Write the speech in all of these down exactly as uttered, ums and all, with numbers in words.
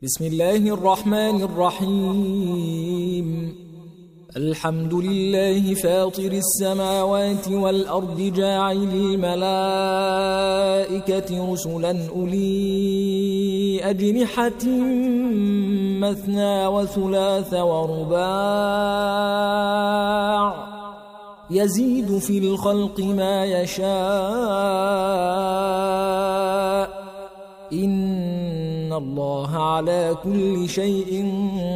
بسم الله الرحمن الرحيم. الحمد لله فاطر السماوات والأرض جاعل الملائكة رسلا أولي أجنحة مثنى وثلاث ورباع يزيد في الخلق ما يشاء إن الله على كل شيء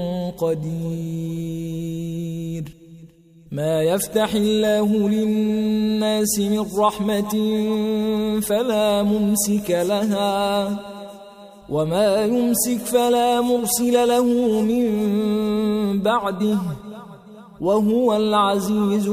قدير. ما يفتح الله للناس من رحمة فلا ممسك لها وما يمسك فلا مرسل له من بعده وهو العزيز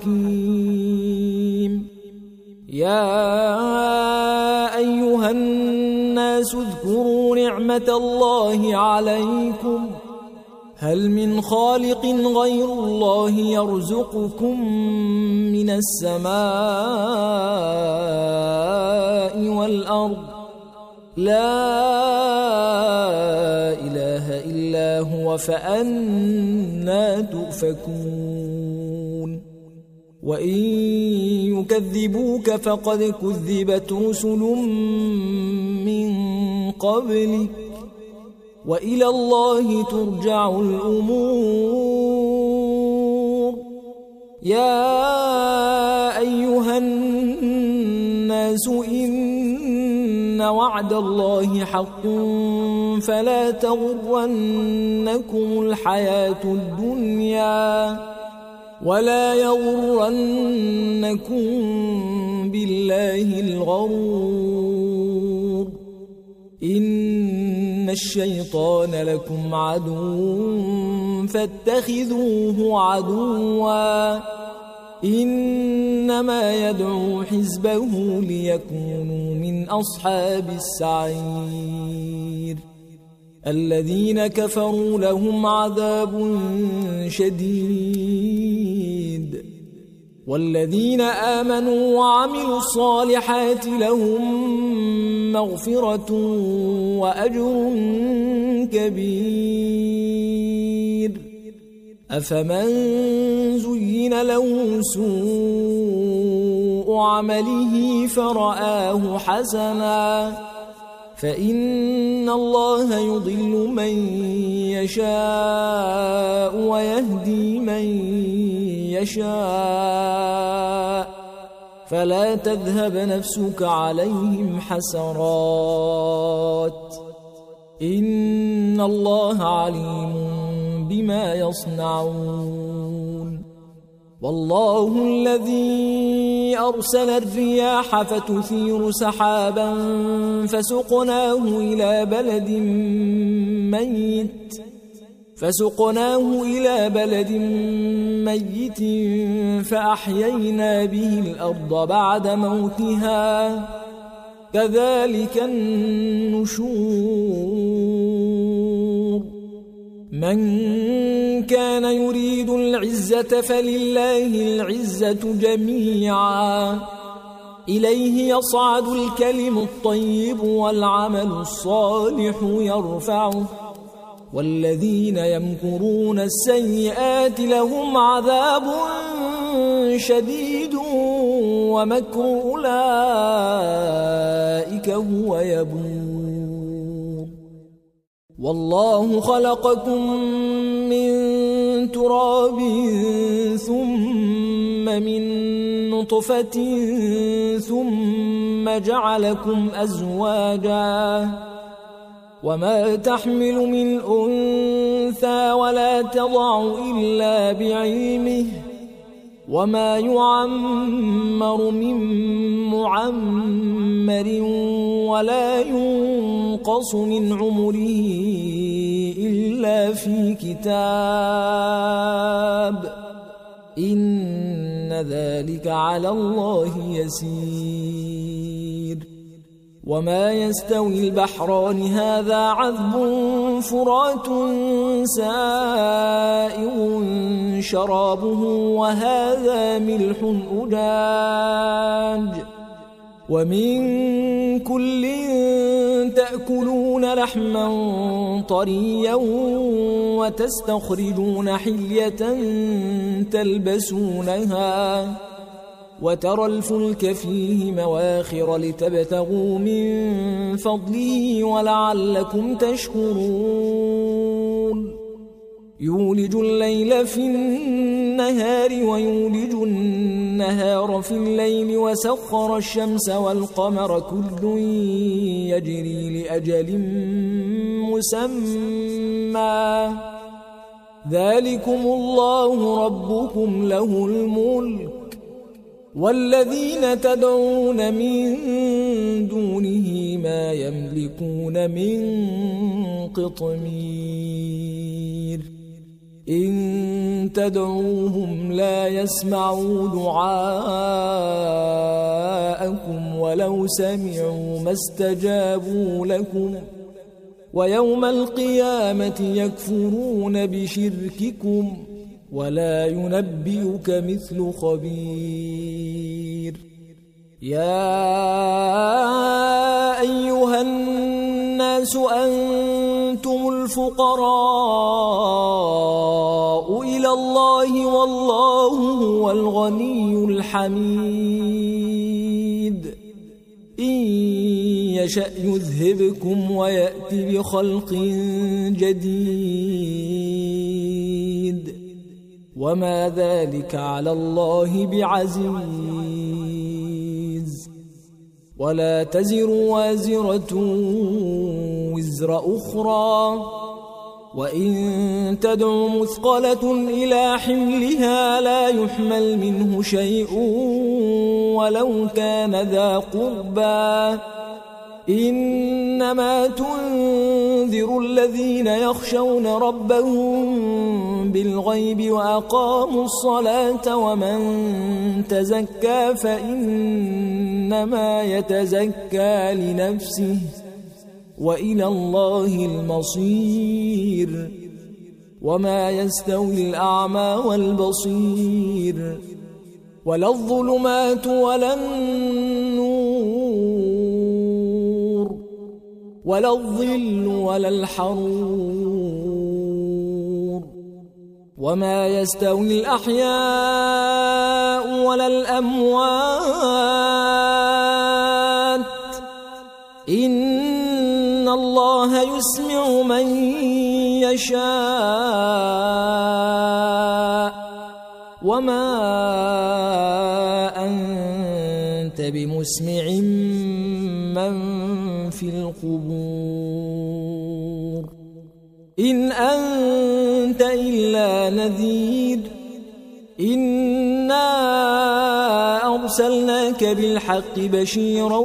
الحكيم. يا أيها الناس اذكروا نعمة الله عليكم هل من خالق غير الله يرزقكم من السماء والأرض لا إله إلا هو فأنى تؤفكون. وإن يكذبوك فقد كذبت رسل من قبلك وإلى الله ترجع الأمور. يا أيها الناس إن وعد الله حق فلا تغرنكم الحياة الدنيا ولا يغرنكم بالله الغرور. إن الشيطان لكم عدو فاتخذوه عدوا إنما يدعو حزبه ليكونوا من أصحاب السعير. الذين كفروا لهم عذاب شديد والذين آمنوا وعملوا الصالحات لهم مغفرة وأجر كبير. أفمن زين له سوء عمله فرآه حسنا فإن الله يضل من يشاء ويهدي من يشاء فلا تذهب نفسك عليهم حسرات إن الله عليم بما يصنعون. والله الذي أرسل الرياح فتثير سحابا فسقناه إلى بلد ميت فسقناه إلى بلد ميت فأحيينا به الأرض بعد موتها كذلك النشور. من كان يريد العزة فلله العزة جميعا إليه يصعد الكلم الطيب والعمل الصالح يرفعه والذين يمكرون السيئات لهم عذاب شديد ومكر أولئك هو يبور. والله خلقكم من تراب ثم من نطفة ثم جعلكم أزواجا وما تحمل من أنثى ولا تضع إلا بعلمه وما يعمر من معمر ولا ينقص من عمره إلا في كتاب إن ذلك على الله يسير. وما يستوي البحران هذا عذب فرات سائغ شرابه وهذا ملح أجاج ومن كل تأكلون تأكلون لحما طريا وتستخرجون حلية تلبسونها وترى الفلك فيه مواخر لتبتغوا من فضله ولعلكم تشكرون يولج الليل في النهار ويولج النهار في الليل وسخر الشمس والقمر كل يجري لأجل مسمى ذلكم الله ربكم له الملك والذين تدعون من دونه ما يملكون من قطمير إن تدعوهم لا يسمعوا دعاءكم ولو سمعوا ما استجابوا لكم ويوم القيامة يكفرون بشرككم ولا ينبئك مثل خبير يا أيها الناس أنتم الفقراء إلى الله والله هو الغني الحميد إن يشأ يذهبكم ويأت بخلق جديد وما ذلك على الله بعزيز ولا تزر وازرة وزر أخرى وإن تدع مثقلة إلى حملها لا يحمل منه شيء ولو كان ذا قربى إنما تنذر الذين يخشون ربهم بالغيب وأقاموا الصلاة ومن تزكى فإنما يتزكى لنفسه وإلى الله المصير وما يستوي الأعمى والبصير ولا الظلمات ولا النور ولا الظل ولا الحرور وما يستوي الأحياء ولا الأموات إن الله يسمع من يشاء وما أنت بمسمع من في القبور إن أنت إلا نذير إنا أرسلناك بالحق بشيرا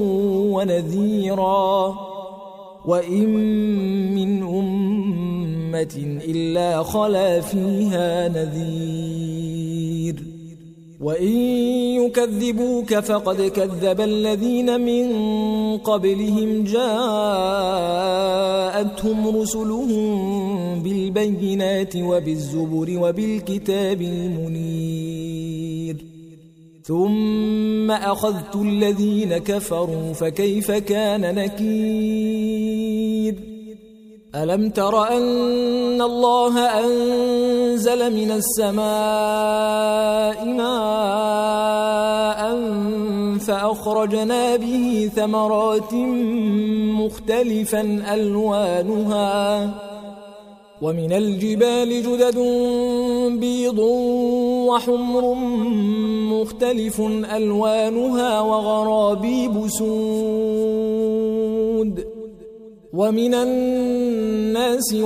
ونذيرا وإن من أمة إلا خلا فيها نذير وإن يكذبوك فقد كذب الذين من قبلهم جاءتهم رسلهم بالبينات وبالزبر وبالكتاب المنير ثم أخذت الذين كفروا فكيف كان نكير ألم تر أن الله أنزل من السماء ماء فأخرجنا به ثمرات مختلفا ألوانها ومن الجبال جدد بيض وحمر مختلف ألوانها وغرابيب سود ومن الناس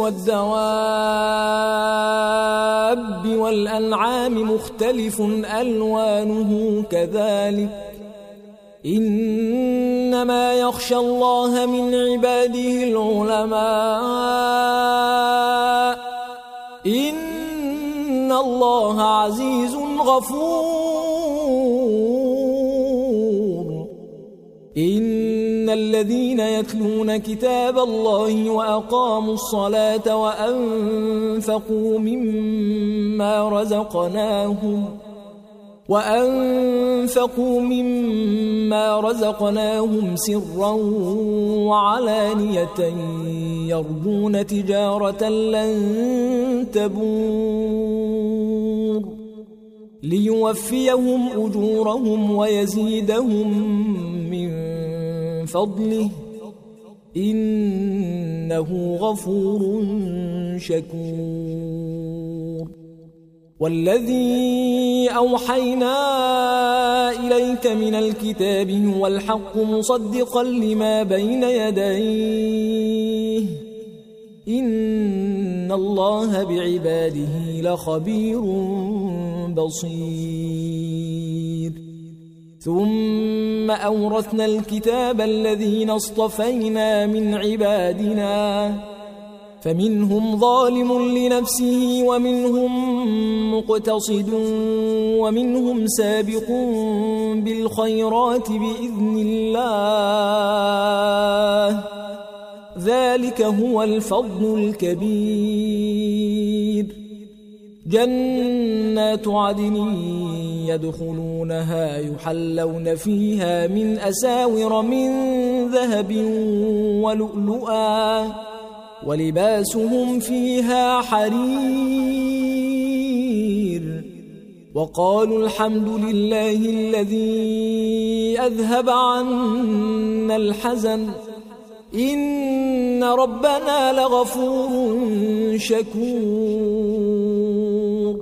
والدواب والأنعام مختلف ألوانه كذلك إنما يخشى الله من عباده العلماء إن الله عزيز غفور إن الذين يتلون كتاب الله وأقاموا الصلاة وأنفقوا مما رزقناهم وأنفقوا مما رزقناهم سرا وعلانية يرجون تجارة لن تبور ليوفيهم أجورهم ويزيدهم من فضله إنه غفور شكور. والذي أوحينا إليك من الكتاب هو الحق مصدقا لما بين يديه إن الله بعباده لخبير بصير. ثم أورثنا الكتاب الذين اصطفينا من عبادنا فمنهم ظالم لنفسه ومنهم مقتصد ومنهم سابق بالخيرات بإذن الله ذلك هو الفضل الكبير. جنات عدن يدخلونها يحلون فيها من أساور من ذهب ولؤلؤا ولباسهم فيها حرير وقالوا الحمد لله الذي أذهب عنا الحزن إن ربنا لغفور شكور.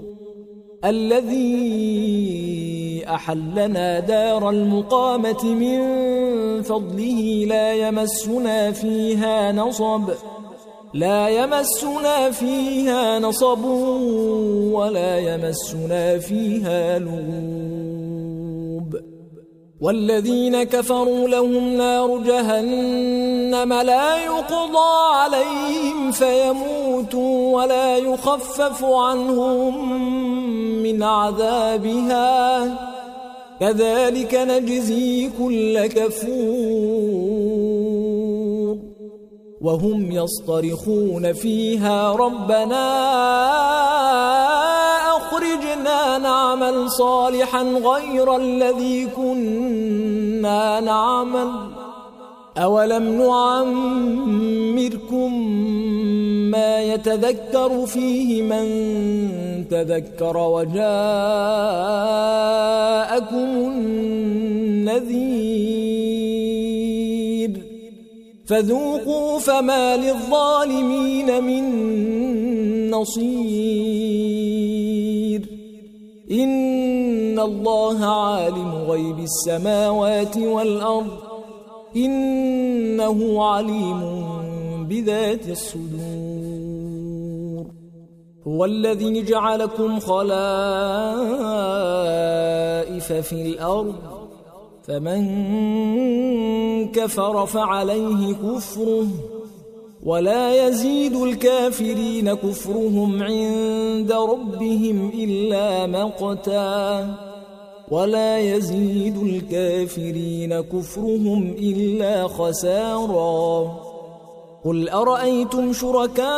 الذي أحلنا دار المقامة من فضله لا يمسنا فيها نصب لا يمسنا فيها نصب ولا يمسنا فيها لغوب. والذين كفروا لهم نار جهنم لا يقضى عليهم فيموتوا ولا يخفف عنهم من عذابها كذلك نجزي كل كفور. وهم يصطرخون فيها ربنا أخرجنا نعمل صالحا غير الذي كنا نعمل أولم نعمركم ما يتذكر فيه من تذكر وجاءكم النذير فذوقوا فما للظالمين من نصير. إن الله عالم غيب السماوات والأرض إنه عليم بذات الصدور. هو الذي جعلكم خلائف في الأرض فمن كفر فعليه كفره ولا يزيد الكافرين كفرهم عند ربهم إلا مقتا ولا يزيد الكافرين كفرهم إلا خسارا. قل أرأيتم شركاءكم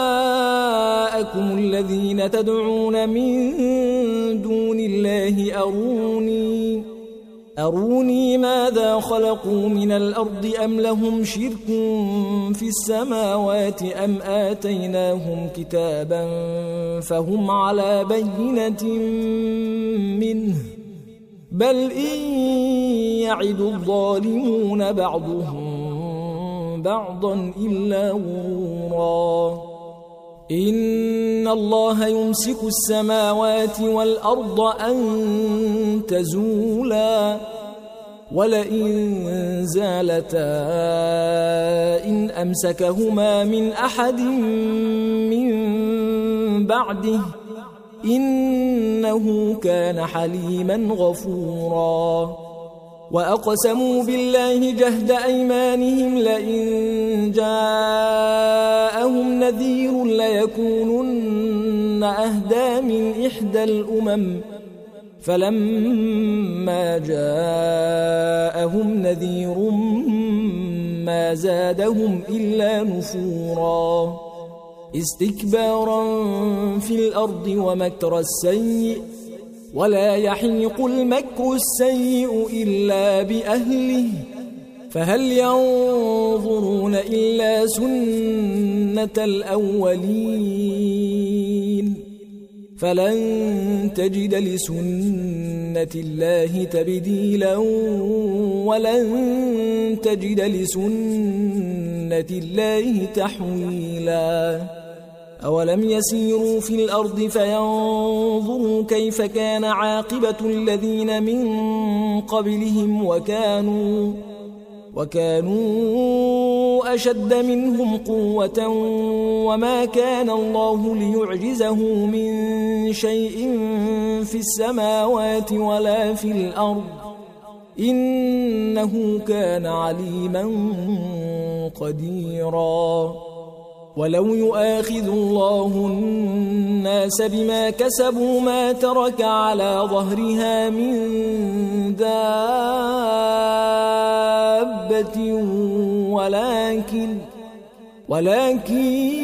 الذين تدعون من دون الله أروني أروني ماذا خلقوا من الأرض أم لهم شرك في السماوات أم آتيناهم كتابا فهم على بينة منه بل إن يعد الظالمون بعضهم بعضا إلا غرورا. إن الله يمسك السماوات والأرض أن تزولا ولئن زالتا إن أمسكهما من أحد من بعده إنه كان حليما غفورا. وأقسموا بالله جهد أيمانهم لئن جاءهم نذير ليكونن أهدى من إحدى الأمم فلما جاءهم نذير ما زادهم إلا نفورا استكبارا في الأرض ومكر السيء ولا يحيق المكر السيء إلا بأهله فهل ينظرون إلا سنة الأولين فلن تجد لسنة الله تبديلا ولن تجد لسنة الله تحويلا أولم يسيروا في الأرض فينظروا كيف كان عاقبة الذين من قبلهم وكانوا وكانوا أشد منهم قوة وما كان الله ليعجزه من شيء في السماوات ولا في الأرض إنه كان عليما قديرا ولو يؤاخذ الله الناس بما كسبوا ما ترك على ظهرها من دابة ولكن ولكن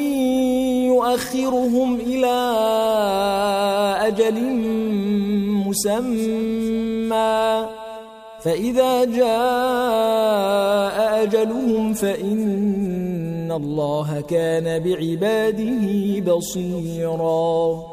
يؤخرهم إلى أجل مسمى فإذا جاء أجلهم فإن الله كان بعباده بصيراً